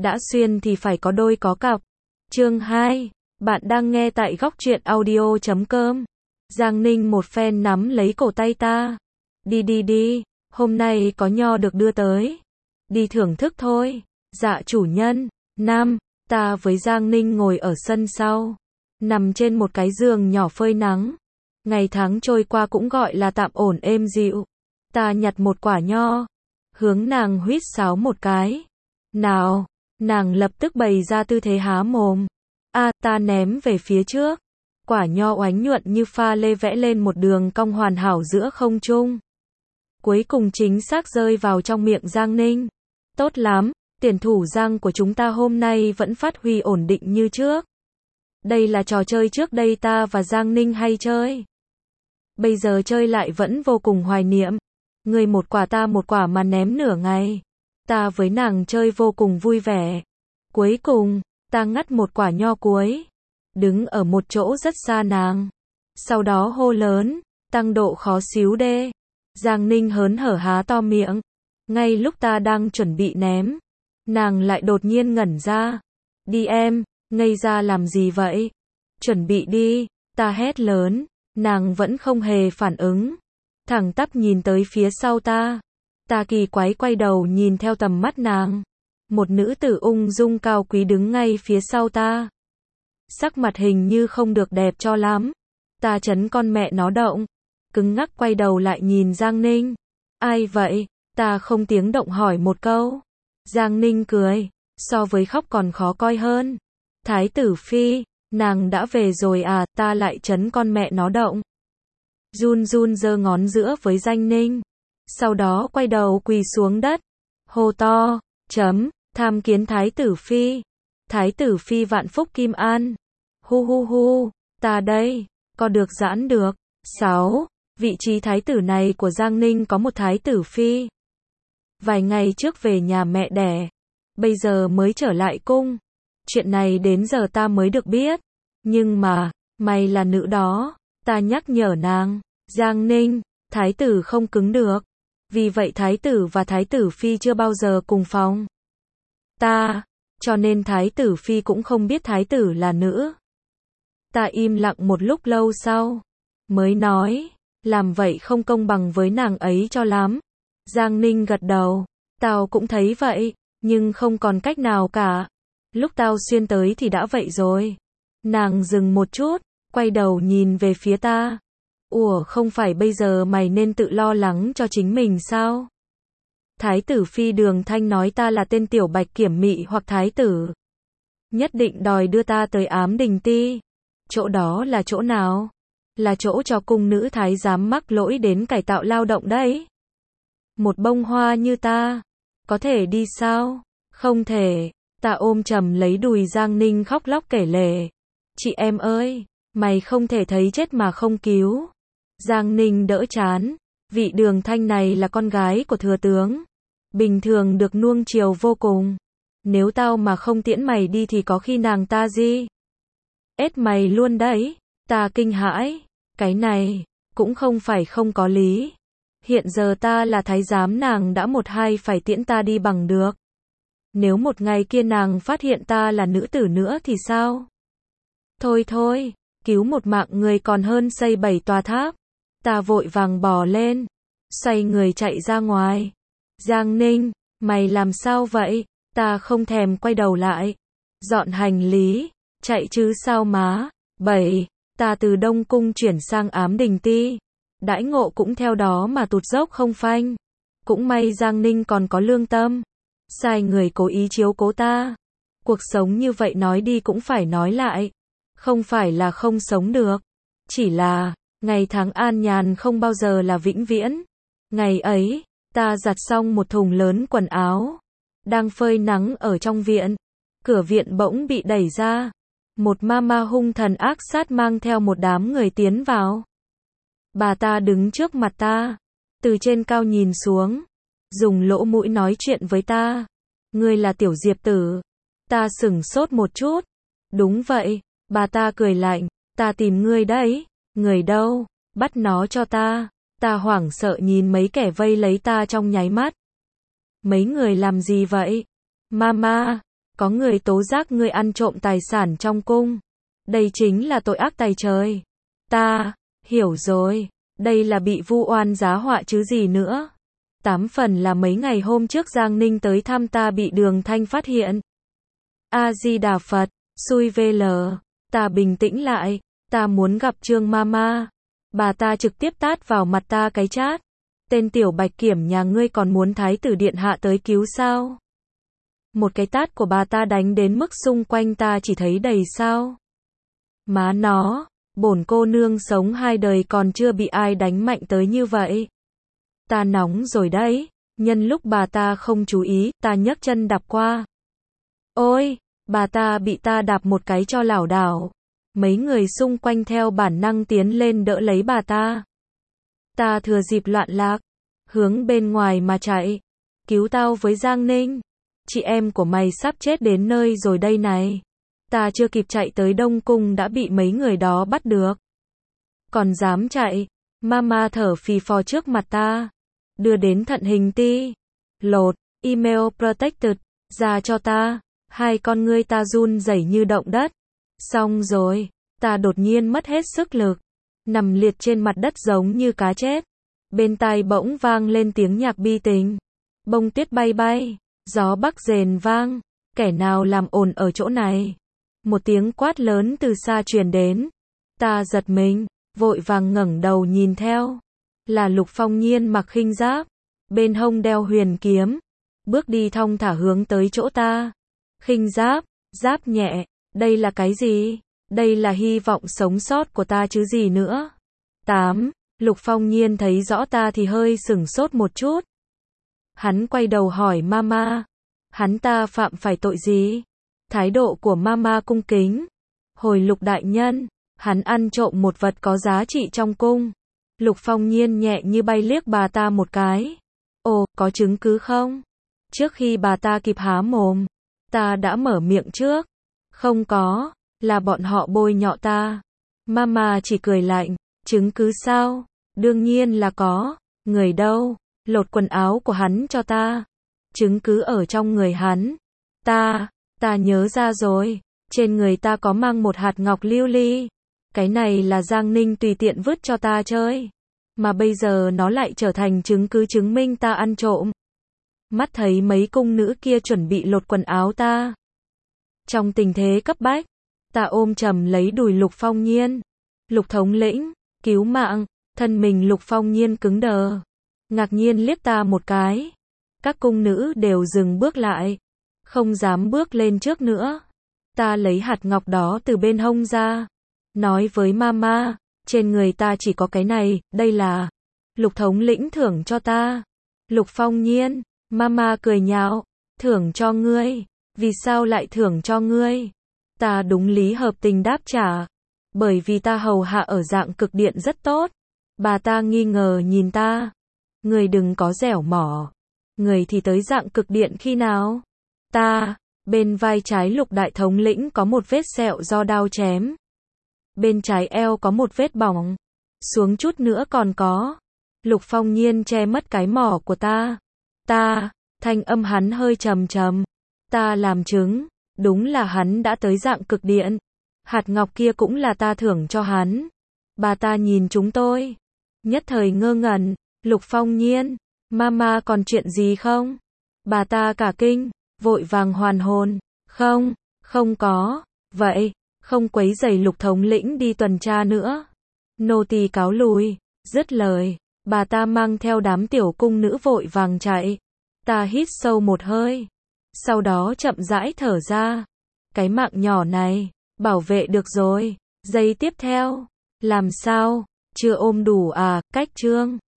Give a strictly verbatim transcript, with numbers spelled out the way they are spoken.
đã xuyên thì phải có đôi có cặp. Chương hai, bạn đang nghe tại góc truyện audio chấm com. Giang Ninh một phen nắm lấy cổ tay ta. Đi đi đi, hôm nay có nho được đưa tới. Đi thưởng thức thôi. Dạ chủ nhân. Nam, ta với Giang Ninh ngồi ở sân sau. Nằm trên một cái giường nhỏ phơi nắng. Ngày tháng trôi qua cũng gọi là tạm ổn êm dịu. Ta nhặt một quả nho. Hướng nàng huýt sáo một cái. Nào, nàng lập tức bày ra tư thế há mồm. A, ta ném về phía trước. Quả nho oánh nhuận như pha lê vẽ lên một đường cong hoàn hảo giữa không trung. Cuối cùng chính xác rơi vào trong miệng Giang Ninh. Tốt lắm, tiền thủ Giang của chúng ta hôm nay vẫn phát huy ổn định như trước. Đây là trò chơi trước đây ta và Giang Ninh hay chơi. Bây giờ chơi lại vẫn vô cùng hoài niệm. Người một quả ta một quả mà ném nửa ngày. Ta với nàng chơi vô cùng vui vẻ. Cuối cùng, ta ngắt một quả nho cuối. Đứng ở một chỗ rất xa nàng. Sau đó hô lớn, tăng độ khó xíu đê. Giang Ninh hớn hở há to miệng. Ngay lúc ta đang chuẩn bị ném, nàng lại đột nhiên ngẩn ra. Đi em, ngây ra làm gì vậy? Chuẩn bị đi, ta hét lớn. Nàng vẫn không hề phản ứng. Thẳng tắp nhìn tới phía sau ta. Ta kỳ quái quay đầu nhìn theo tầm mắt nàng. Một nữ tử ung dung cao quý đứng ngay phía sau ta. Sắc mặt hình như không được đẹp cho lắm. Ta chấn con mẹ nó động. Cứng ngắc quay đầu lại nhìn Giang Ninh. Ai vậy? Ta không tiếng động hỏi một câu. Giang Ninh cười. So với khóc còn khó coi hơn. Thái tử phi, nàng đã về rồi à? Ta lại chấn con mẹ nó động. Run run giơ ngón giữa với Giang Ninh. Sau đó quay đầu quỳ xuống đất. Hô to, chấm, tham kiến thái tử phi. Thái tử phi vạn phúc kim an. Hu hu hu, ta đây, có được giãn được. Sáu, vị trí thái tử này của Giang Ninh có một thái tử phi. Vài ngày trước về nhà mẹ đẻ. Bây giờ mới trở lại cung. Chuyện này đến giờ ta mới được biết. Nhưng mà, mày là nữ đó. Ta nhắc nhở nàng. Giang Ninh, thái tử không cứng được. Vì vậy thái tử và thái tử phi chưa bao giờ cùng phòng. Ta, cho nên thái tử phi cũng không biết thái tử là nữ. Ta im lặng một lúc lâu sau. Mới nói, làm vậy không công bằng với nàng ấy cho lắm. Giang Ninh gật đầu. Tao cũng thấy vậy, nhưng không còn cách nào cả. Lúc tao xuyên tới thì đã vậy rồi. Nàng dừng một chút, quay đầu nhìn về phía ta. Ủa không phải bây giờ mày nên tự lo lắng cho chính mình sao? Thái tử phi Đường Thanh nói ta là tên tiểu bạch kiểm mị hoặc thái tử. Nhất định đòi đưa ta tới Ám Đình Ti. Chỗ đó là chỗ nào? Là chỗ cho cung nữ thái giám mắc lỗi đến cải tạo lao động đấy. Một bông hoa như ta, có thể đi sao? Không thể. Ta ôm chầm lấy đùi Giang Ninh khóc lóc kể lể. Chị em ơi, mày không thể thấy chết mà không cứu. Giang Ninh đỡ chán. Vị Đường Thanh này là con gái của thừa tướng. Bình thường được nuông chiều vô cùng. Nếu tao mà không tiễn mày đi thì có khi nàng ta gì? Ết mày luôn đấy. Ta kinh hãi. Cái này, cũng không phải không có lý. Hiện giờ ta là thái giám nàng đã một hai phải tiễn ta đi bằng được. Nếu một ngày kia nàng phát hiện ta là nữ tử nữa thì sao? Thôi thôi, cứu một mạng người còn hơn xây bảy tòa tháp. Ta vội vàng bò lên, xoay người chạy ra ngoài. Giang Ninh, mày làm sao vậy? Ta không thèm quay đầu lại. Dọn hành lý, chạy chứ sao má. Bảy, ta từ Đông Cung chuyển sang Ám Đình Ti. Đãi ngộ cũng theo đó mà tụt dốc không phanh. Cũng may Giang Ninh còn có lương tâm. Sai người cố ý chiếu cố ta. Cuộc sống như vậy nói đi cũng phải nói lại. Không phải là không sống được. Chỉ là, ngày tháng an nhàn không bao giờ là vĩnh viễn. Ngày ấy, ta giặt xong một thùng lớn quần áo. Đang phơi nắng ở trong viện. Cửa viện bỗng bị đẩy ra. Một mama hung thần ác sát mang theo một đám người tiến vào. Bà ta đứng trước mặt ta. Từ trên cao nhìn xuống. Dùng lỗ mũi nói chuyện với ta. Ngươi là Tiểu Diệp Tử. Ta sửng sốt một chút. Đúng vậy. Bà ta cười lạnh. Ta tìm ngươi đấy. Người đâu? Bắt nó cho ta. Ta hoảng sợ nhìn mấy kẻ vây lấy ta trong nháy mắt. Mấy người làm gì vậy? Mama, Có người tố giác ngươi ăn trộm tài sản trong cung. Đây chính là tội ác tày trời. Ta, hiểu rồi, đây là bị vu oan giá họa chứ gì nữa. Tám phần là mấy ngày hôm trước Giang Ninh tới thăm ta bị Đường Thanh phát hiện. A-di-đà Phật, xui vê lờ, ta bình tĩnh lại, ta muốn gặp Trương Mama. Bà ta trực tiếp tát vào mặt ta cái chát. Tên tiểu bạch kiểm nhà ngươi còn muốn thái tử điện hạ tới cứu sao? Một cái tát của bà ta đánh đến mức xung quanh ta chỉ thấy đầy sao. Má nó, bổn cô nương sống hai đời còn chưa bị ai đánh mạnh tới như vậy. Ta nóng rồi đấy, nhân lúc bà ta không chú ý, ta nhấc chân đạp qua. Ôi, bà ta bị ta đạp một cái cho lảo đảo. Mấy người xung quanh theo bản năng tiến lên đỡ lấy bà ta. Ta thừa dịp loạn lạc, hướng bên ngoài mà chạy. Cứu tao với Giang Ninh. Chị em của mày sắp chết đến nơi rồi đây này. Ta chưa kịp chạy tới Đông Cung đã bị mấy người đó bắt được. Còn dám chạy. Mama thở phì phò trước mặt ta. Đưa đến thận hình ti. Lột, email protected, ra cho ta. Hai con ngươi ta run rẩy như động đất. Xong rồi, ta đột nhiên mất hết sức lực. Nằm liệt trên mặt đất giống như cá chết. Bên tai bỗng vang lên tiếng nhạc bi tình. Bông tuyết bay bay, gió bắc rền vang. Kẻ nào làm ồn ở chỗ này? Một tiếng quát lớn từ xa truyền đến. Ta giật mình, vội vàng ngẩng đầu nhìn theo. Là Lục Phong Nhiên mặc khinh giáp, bên hông đeo huyền kiếm, bước đi thong thả hướng tới chỗ ta. Khinh giáp, giáp nhẹ, đây là cái gì? Đây là hy vọng sống sót của ta chứ gì nữa. tám. Lục Phong Nhiên thấy rõ ta thì hơi sửng sốt một chút. Hắn quay đầu hỏi Mama, hắn ta phạm phải tội gì? Thái độ của Mama cung kính. Hồi Lục đại nhân, hắn ăn trộm một vật có giá trị trong cung. Lục Phong Nhiên nhẹ như bay liếc bà ta một cái. Ồ, có chứng cứ không? Trước khi bà ta kịp há mồm, ta đã mở miệng trước. Không có, là bọn họ bôi nhọ ta. Mama chỉ cười lạnh, chứng cứ sao? Đương nhiên là có. Người đâu? Lột quần áo của hắn cho ta. Chứng cứ ở trong người hắn. Ta, ta nhớ ra rồi. Trên người ta có mang một hạt ngọc lưu ly. Cái này là Giang Ninh tùy tiện vứt cho ta chơi. Mà bây giờ nó lại trở thành chứng cứ chứng minh ta ăn trộm. Mắt thấy mấy cung nữ kia chuẩn bị lột quần áo ta. Trong tình thế cấp bách, ta ôm chầm lấy đùi Lục Phong Nhiên. Lục thống lĩnh, cứu mạng. Thân mình Lục Phong Nhiên cứng đờ. Ngạc nhiên liếc ta một cái. Các cung nữ đều dừng bước lại. Không dám bước lên trước nữa. Ta lấy hạt ngọc đó từ bên hông ra. Nói với Mama, trên người ta chỉ có cái này, đây là Lục thống lĩnh thưởng cho ta. Lục Phong Nhiên, Mama cười nhạo, thưởng cho ngươi, vì sao lại thưởng cho ngươi? Ta đúng lý hợp tình đáp trả, bởi vì ta hầu hạ ở Dạng Cực Điện rất tốt. Bà ta nghi ngờ nhìn ta, ngươi đừng có dẻo mỏ, người thì tới Dạng Cực Điện khi nào? Ta, bên vai trái Lục đại thống lĩnh có một vết sẹo do đao chém. Bên trái eo có một vết bỏng. Xuống chút nữa còn có. Lục Phong Nhiên che mất cái mỏ của ta. Ta, thanh âm hắn hơi trầm trầm. Ta làm chứng, đúng là hắn đã tới Dạng Cực Điện. Hạt ngọc kia cũng là ta thưởng cho hắn. Bà ta nhìn chúng tôi. Nhất thời ngơ ngẩn. Lục Phong Nhiên, Mama còn chuyện gì không? Bà ta cả kinh, vội vàng hoàn hồn. Không, không có. Vậy, không quấy rầy Lục thống lĩnh đi tuần tra nữa. Nô tỳ cáo lùi. Dứt lời, bà ta mang theo đám tiểu cung nữ vội vàng chạy. Ta hít sâu một hơi. Sau đó chậm rãi thở ra. Cái mạng nhỏ này, bảo vệ được rồi. Giây tiếp theo, làm sao? Chưa ôm đủ à, cách chương.